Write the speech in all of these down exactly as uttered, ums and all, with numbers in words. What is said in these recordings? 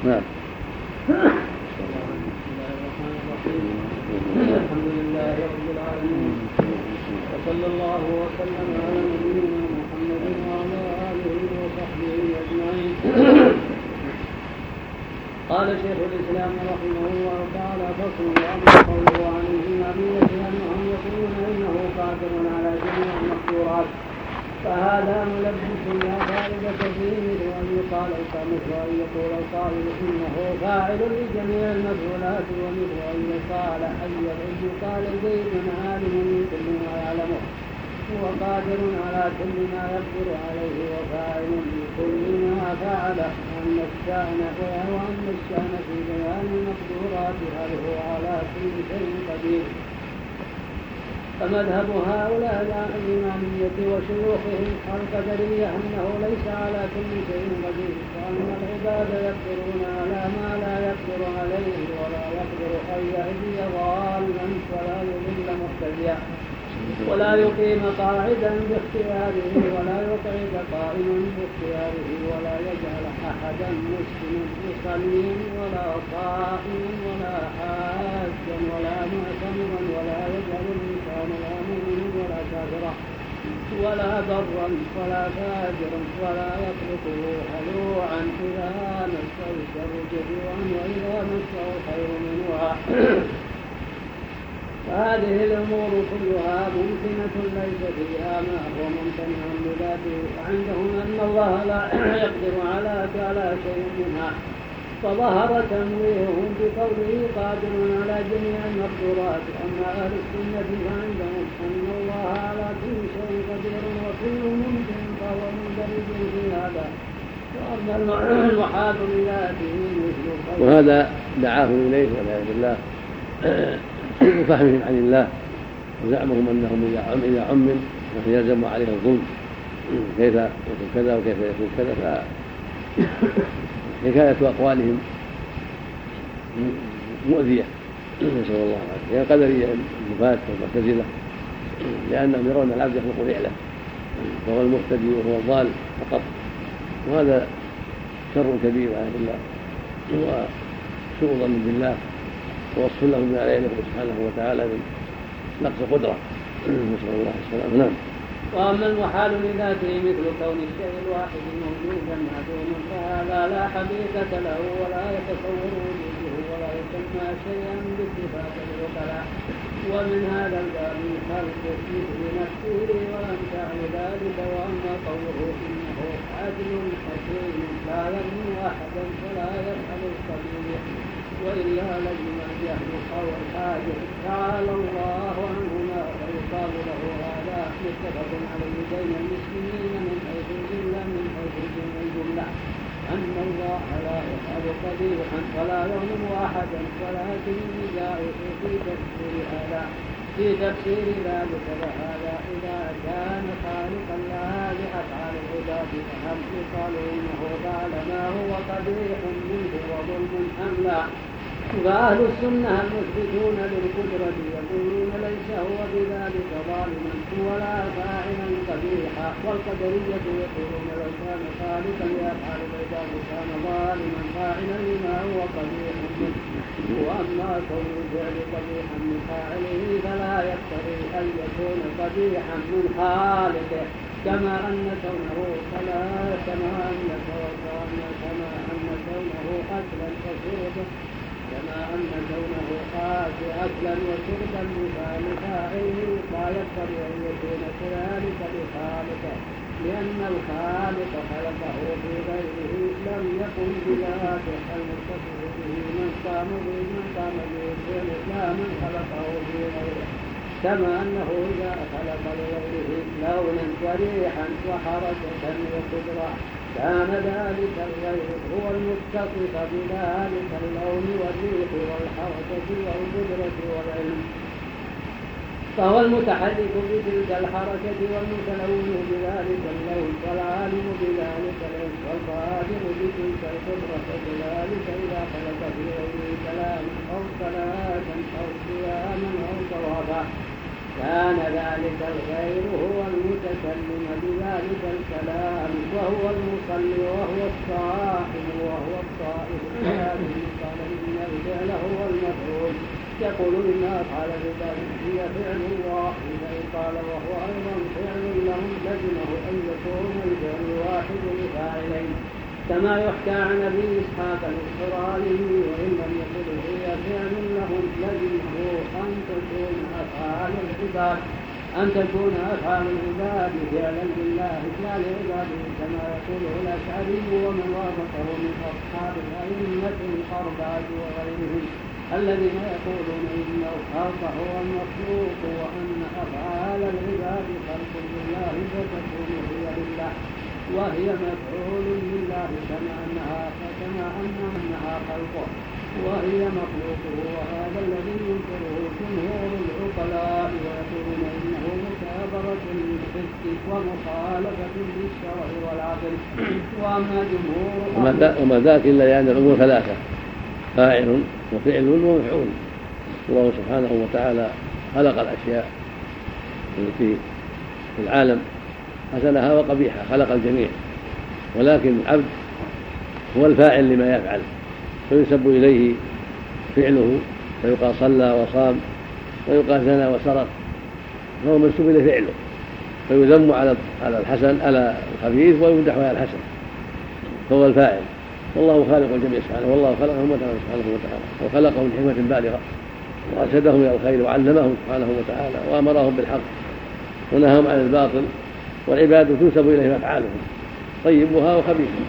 نعم. الحمد لله رب العالمين، وصلى الله وسلم على نبينا محمد وعلى آله وصحبه أجمعين. قال شيخ الإسلام رحمه الله تعالى: فصل وأما قوله عن الجنابية أنهم يقولون إنه قادر على جميع المقدورات، فهذا ملبس لا فائدة فيه، مثل أن يقال مثل أن يقول القائل إنه فاعل لجميع المفعولات، ومثل أن يقال أن يقال زيد عالم بكل ما يعلمه وقادر على كل ما يقدر عليه وفاعل بكل ما فعله، وأن الشأن وأن الشأن في بيان المقدورات هل هو على كل شيء قدير. فمذهب هؤلاء الإمامية وشيوخهم القدرية أنه ليس على كل شيء قدير، وأن العباد يقدرون على ما لا يقدر عليه، ولا يقدر أن يهدي ضالا ولا يضل مهتديا، ولا يقيم قاعدا باختياره، ولا يقعد قائما باختياره، ولا يجعل أحدا مسلما مصليا ولا صائما ولا حاجا ولا معتمرا، ولا يجعل الإنسان لا مؤمنا ولا كافرا ولا برا ولا فاجرا، ولا يخلقه هلوعا إذا مسه الشر جزوعا وإذا مسه الخير منوعا. فهذه الأمور كلها ممكنة ليس فيها ما هو ممتنع بذاته، وعندهم أن الله لا يقدر على على شيء منها، فظهر تنويههم بقوله قادر على جميع المقدورات. أما أهل السنة فعندهم أن الله على كل شيء قدير وكل ممكن فهو مندرج في هذا. وأما المحال بذاته مثل وهذا دعاهم إليه والعياذ بالله سوء فهمهم عن الله، وزعمهم أنهم إذا عمم فيلزم عليه الظلم، كيف يكون كذا وكيف يكون كذا. فحكاية أقوالهم مؤذية نسأل الله العافية. هي قدرية النفاة والمعتزلة، لأنهم يرون العبد يخلق فعله، فهو المهتدي وهو الضال فقط، وهذا شر كبير والعياذ بالله وسوء ظن بالله، ووصف له بما لا يليق سبحانه وتعالى من نقص قدرة، نسأل الله السلامة. نعم. وأما المحال لذاته مثل كون الشيء الواحد موجودا معدوما، فهذا لا حقيقة له ولا يتصور وجوده ولا يسمى شيئا باتفاق العقلاء. ومن هذا الباب خلق مثل نفسه وأمثال ذلك. وأما قوله إنه عدل حكيم لا يظلم أحدا ولا يفعل القبيح، وإلا لزم أن يخلق أو الحاجة تعالى الله عنهما، فيقال له هذا متفق عليه بين المسلمين من حيث الجملة من حيث الجملة أن الله لا يفعل قبيحا ولا يظلم أحدا، ولكن النزاع في تفسير هذا في تفسير ذلك. وهذا إذا كان خالقا لها لأفعال العباد فهل يقال إنه فعل ما هو قبيح منه وظلم أم لا؟ فأهل السنة المثبتون للقدرة يقولون ليس هو بذلك ظالما ولا فاعلا قبيحا، والقدرية يقولون لو كان خالقا لأفعال العباد كان ظالما فاعلا لما هو قبيح منه. وأما كون الفعل قبيحا من فاعله فلا يقتضي أن يكون قبيحا من خالقه، كما أن كونه فلا كما أن كما أن كونه أكلا وشربا كما أن كونه أكلا وشربا لفاعله لا يقتضي أن يكون كذلك لخالقه، لأن الخالق خلقه في غيره لم يكن بذاته المتصف به من قام به من قام به الفعل لا من خلقه في غيره، كما أنه إذا خلق لغيره لونا وريحا وحركة وقدرة كان ذلك الغير هو المتصف بذلك اللون والريح والحركة والقدرة والعلم، فهو المتحرك بتلك الحركة والمتلون بذلك اللون والعالم بذلك العلم والقادر بتلك القدرة. وكذلك إذا خلق في غيره كلاما أو صلاة أو صياما أو صوابا كان ذلك الغير هو المتكلم بذلك الكلام وهو المصلي وهو الصائم وهو الصائم يقول إن أفعال العباد هي فعل الله، فإن قال وهو أيضا فعل لهم لزمه أن يكون الفعل واحد لفاعلين، كما يحكى عن أبي إسحاق الاضطراري. وإن لم يقل هي فعل لهم لزمه أن تكون أفعال العباد أن تكون أفعال العباد فعلا لله لا لعباده، كما يقوله الأشعري ومن وافقه من أصحاب الأئمة الأربعة وغيرهم الذين يقولون إن الخلق هو المخلوق وأن أفعال العباد خلق لله فتكون هي لله وهي مفعول لله كما أنها كما أنها خلقه وهي مخلوقه. وهذا الذي ينكره جمهور العقلاء ويقولون إنه مكابرة للحس ومخالفة للشرع والعقل. وأما جمهور وما ذاك إلا لأن الأمور ثلاثة: فاعل وفعل ومفعول. الله سبحانه وتعالى خلق الأشياء التي في العالم حسنها وقبيحها، خلق الجميع، ولكن العبد هو الفاعل لما يفعل، فينسب إليه فعله، فيقال صلى وصام، ويقال زنى وسرق، فهو منسوب إليه فعله، فيذم على على الحسن على الخبيث ويمدح على الحسن، فهو الفاعل. والله خالق الجميع سبحانه، والله خلقهم سبحانه وتعالى وخلقهم بحكمة بالغة وأرشدهم إلى الخير وعلمهم سبحانه وتعالى وأمرهم بالحق ونهاهم عن الباطل، والعباد تنسب إليهم أفعالهم طيبها وخبيثها،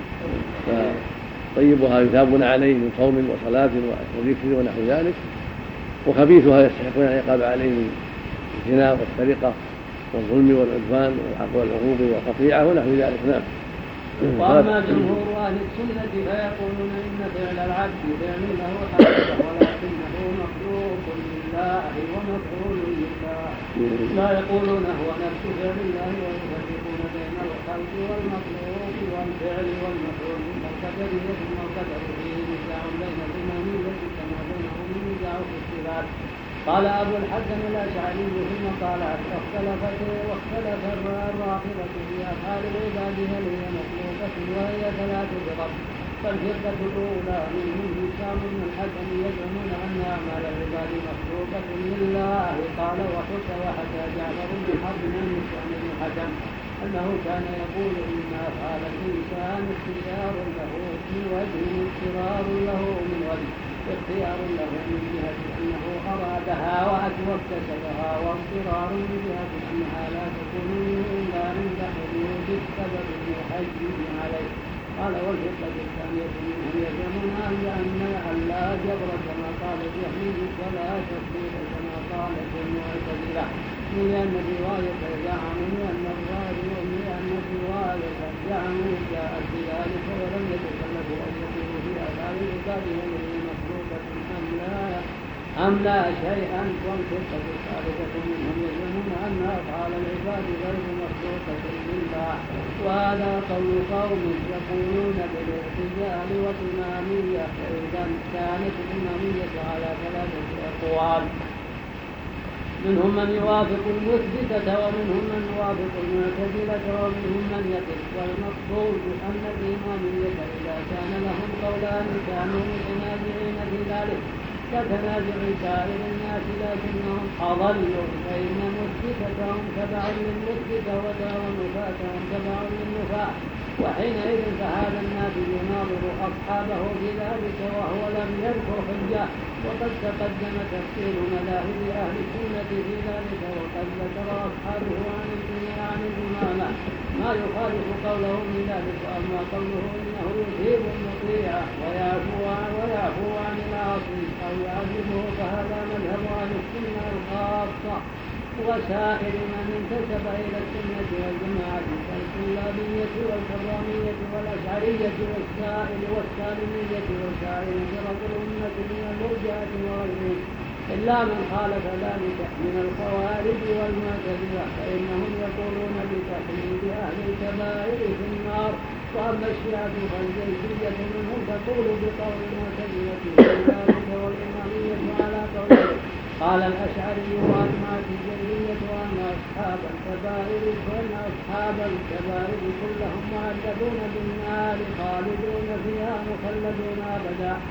طيبها يثابون عليه من صوم وصلاة وذكر ونحو ذلك، وخبيثها يستحقون العقاب عليه من الزنا والسرقة والظلم والعدوان والعقوق والقطيعة ونحو ذلك. نعم. وأما جمهور أهل السنة فيقولون إن فعل العبد فعل له حقيقة ولكنه مخلوق لله ومفعول لله، لا يقولون هو نفس فعل الله، ويفرقون بين الخلق والمخلوق والفعل والمفعول. والقدرية والقدر فيه نزاع بين الإمامية كما بينهم نزاع في الصفات. قال أبو الحسن الأشعري ثم قال اختلفت واختلف الرافضة في أفعال العباد هل هي مخلوقة وهي ثلاث فرق. فالفرقة الأولى منهم هشام بن الحكم يزعمون أن أعمال العباد مخلوقة لله. قال وحكى وحكى جعفر بن حرب عن هشام بن الحكم أنه كان يقول إن أفعال الإنسان اختيار له من وجه اضطرار له من وجه اختيار له من جهة أنه أرادها واكتسبها، واضطرار من جهة أنها لا تكون منه إلا عند حدود السبب المحجب عليه. قال والفرقة الثانية منهم يزعمون أن لا جبر كما قال الجهمي ولا تفسير كما قالت المعتزلة، لأن الرواية زعموا أن الرواية لأن الرواية زعموا جاءت بذلك ولم يتكلفوا أن يقولوا في أفعال العباد هل هي مخلوقة أم لا أم لا شيئا. والفرقة الثالثة منهم يزعمون أن أفعال العباد غير مخلوقة لله، وهذا قول قوم يقولون بالاعتزال والإمامية. فإذا كانت الإمامية على ثلاثة أقوال، منهم من يوافق المثبتة ومنهم من يوافق المعتزلة ومنهم من يقف. والمقصود أن الإمامية إذا كان لهم قولان كانوا متنازعين في ذلك كتنازع سائر الناس، لكنهم أضلوا، فإن مثبتتهم تبع للمثبتة ونفاتهم تبع للنفاة، وحينئذ فهذا الناس يناظر أصحابه في ذلك وهو لم يذكر حجة. وقد تقدم تفسير مذاهب أهل السنة في ذلك، وقد ذكر أصحابه عن عن الإمامة ما يخالف قوله في ذلك. أما قوله إنه يثيب المطيع ويعفو ويعفو عن العاصي أو يعذبه فهذا مذهب أهل السنة الخاصة وسائر من انتسب إلى السنة والجماعة كالكلابية والكرامية والأشعرية والسائل والسالمية وسائر فرق الأمة من المرجئة وغيرهم، إلا من خالف ذلك من الخوارج والمعتزلة فإنهم يقولون بتحليل أهل الكبائر في النار. وأما الشيعة فالجيشية منهم تقول بقول المعتزلة ذلك والإمامية على قوله. قال الأشعري وأجمعت الجيشية أن أصحاب الكبائر وأن أصحاب الكبائر كلهم معذبون بالنار خالدون فيها مخلدون أبدا.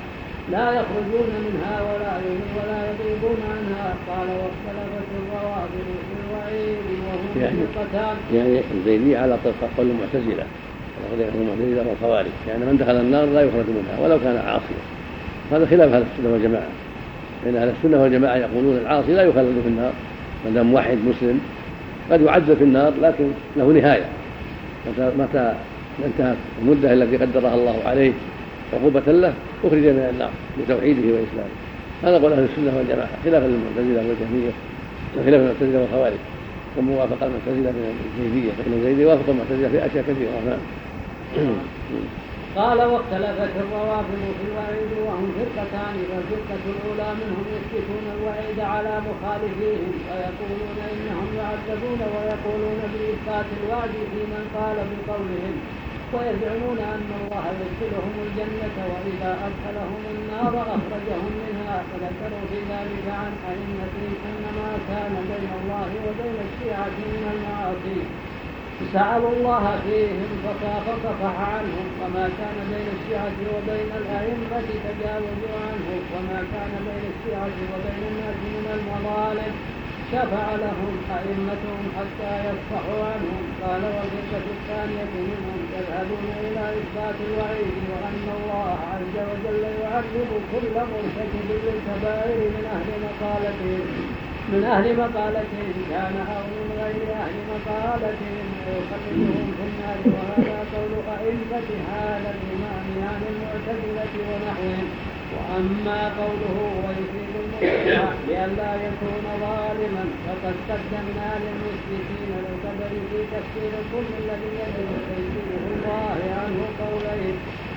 لا يخرجون منها ولا ولا يغيبون عنها. قال واختلفت الروافض في الوعيد وهم فرقتان. يعني الزيدية على طريقة قول المعتزلة المعتزلة والخوارج، يعني من دخل النار لا يخرج منها ولو كان عاصيا. هذا خلاف أهل السنة والجماعة، لأن أهل السنة والجماعة يقولون العاصي لا يخلد في النار ما دام موحد مسلم، قد يعذب في النار لكن له نهاية، متى انتهت المدة التي قدرها الله عليه عقوبة له أخرج من النار بتوحيده وإسلامه. هذا قول أهل السنة والجماعة خلاف المعتزلة والجهمية وخلاف المعتزلة والخوارج، وموافق المعتزلة من الزيدية، فإن الزيدية وافق المعتزلة في أشياء كثيرة. نعم. قال واختلفت الروافض في الوعيد وهم فرقتان. فالفرقة الأولى منهم يثبتون الوعيد على مخالفيهم ويقولون إنهم يعذبون، ويقولون بإثبات الوعد في من قال بقولهم، ويزعمون أن الله يدخلهم الجنة وإذا أدخلهم النار أخرجهم منها. فذكروا في ذلك عن أئمتهم أن ما كان بين الله وبين الشيعة من المعاصي سألوا الله فيهم فصفح عنهم، وما كان بين الشيعة وبين الأئمة تجاوزوا عنه، وما كان بين الشيعة وبين الناس من المظالم شفع لهم أئمتهم حتى يصفحوا عنهم. قال والفرقة الثانية منهم يذهبون إلى إثبات الوعيد وأن الله عز وجل يعذب كل مرتكب للكبائر من أهل مقالتهم من أهل مقالتهم كان أو من غير أهل مقالتهم ويخلدهم في النار. وهذا قول أئمة هذا الإمام عن المعتزلة ونحوهم. وأما قوله ويفيد المصلح لئلا يكون ظالما فقد قدمنا للمشركين القدر في تفسير كل الذي يجب تيسيره الله عنه قولين: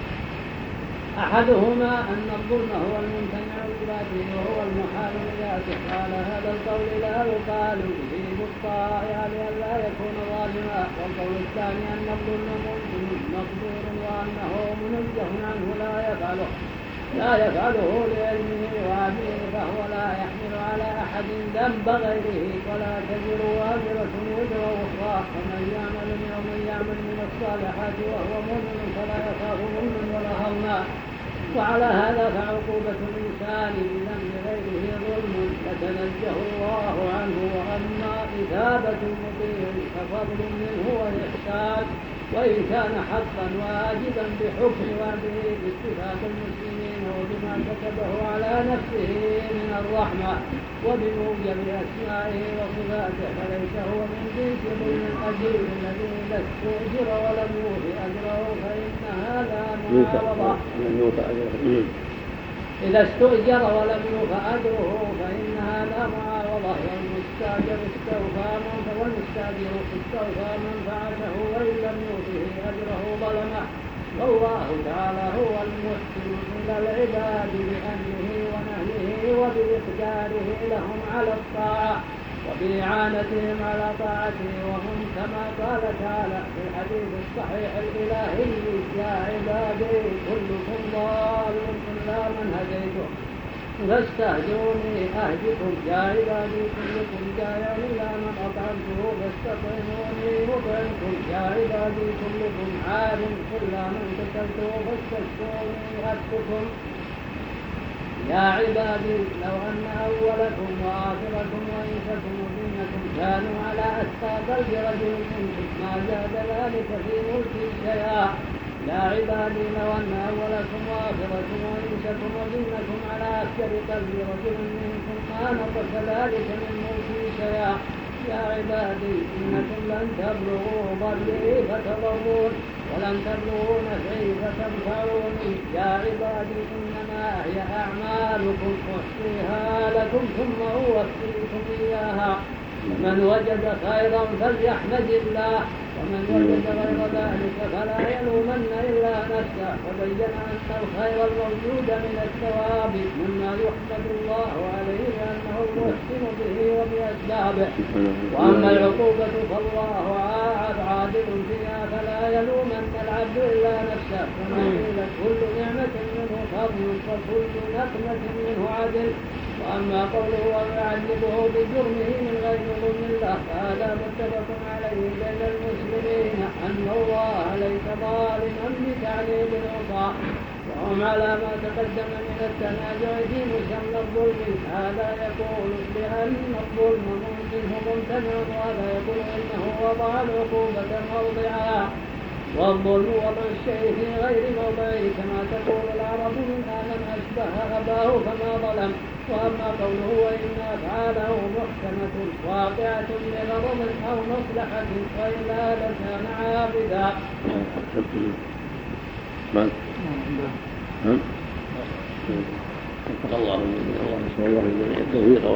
أحدهما أن الظلم هو الممتنع بذاته وهو المحال بذاته. قال هذا القول لا يقال يجيب الطائع لئلا يكون ظالما. والقول الثاني أن الظلم ممكن مقدور وأنه منزه عنه لا يفعله لا يفعله لعلمه وعلمه، فهو لا يحمل على أحد ذنب غيره ولا تزر وازرة وزر أخرى. ومن يعمل ومن يعمل من الصالحات وهو مؤمن فلا يخاف ظلما ولا هضما. وعلى هذا فعقوبة الإنسان بذنب غيره ظلم فتنزه الله عنه. وأما إثابة المطيع ففضل منه وإحسان، وإن كان حقا واجبا بحكم وعده باتفاق المسلمين وبما كتبه على نفسه من الرحمة وبموجب أسمائه وصفاته، فليس هو من جنس ظلم الأجير الذي إذا استؤجر ولم يوف أجره فإن هذا معاوضة إذا استؤجر ولم يوف أجره فإن هذا معاوضة. والمستاجر استوفى والمستاجر استوفى منفعته وإن لم يوفه أجره ظلمه. والله تعالى هو المحسن إلى العباد بأمره ونهيه وبإقداره لهم على الطاعة وبإعانتهم على طاعته، وهم كما قال تعالى في الحديث الصحيح الإلهي: يا عبادي كلكم ضال إلا من هديته فاستهدوني أهدكم. يا عبادي كلكم جائع إلا من أطعمته فاستطعموني أطعمكم. يا عبادي كلكم عار إلا من كسوته فاستشفوني أكسكم. يا عبادي لو أن أولكم وآخركم وإنسكم وجنكم كانوا على أتقى قلب رجل منكم ما زاد ذلك في ملكي شيئا. يا عبادي لو أن أولكم وآخركم وإنسكم وجنكم على أفجر قلب رجل منكم ما نقص ذلك من ملكي شيئا. يا عبادي إنكم لن تبلغوا ضري فتضرون ولن تبلغوا نفعي فتنفعوني. يا عبادي إنما هي أعمالكم أحصيها لكم ثم أوفيكم إياها. من وجد خيرا فليحمد الله ومن وجد غير ذلك فلا يلومن إلا نفسه. وبين أن الخير الموجود من الثواب مما يحمد الله عليه أنه المحسن به وبأسبابه. وأما العقوبة فالله عادل فيها فلا يلومن العبد إلا نفسه. كما قيل كل نعمة منه فضل وكل نقمة منه عدل. وأما قوله ويعذبه بجرمه من غير ظلم الله فهذا متفق عليه بين المسلمين أن الله ليس ظالما بتعليل العصاة، وهم على ما تقدم من التنازع في مسمى الظلم. هذا يقول بأن الظلم ممكن ممتنع، وهذا يقول إنه وضع العقوبة موضعها، والظلم وضع الشيء في غير موضعه، كما تقول العرب منها من أشبه أباه فما ظلم. وأما قوله وإن أفعاله محكمة واقعة لغضب أو مصلحة وإلا لكان عابدا. اتقى الله من الله نسأل الله من التوفيق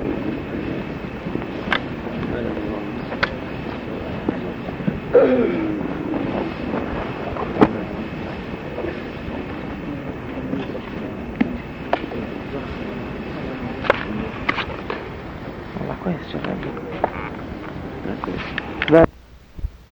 والهداية.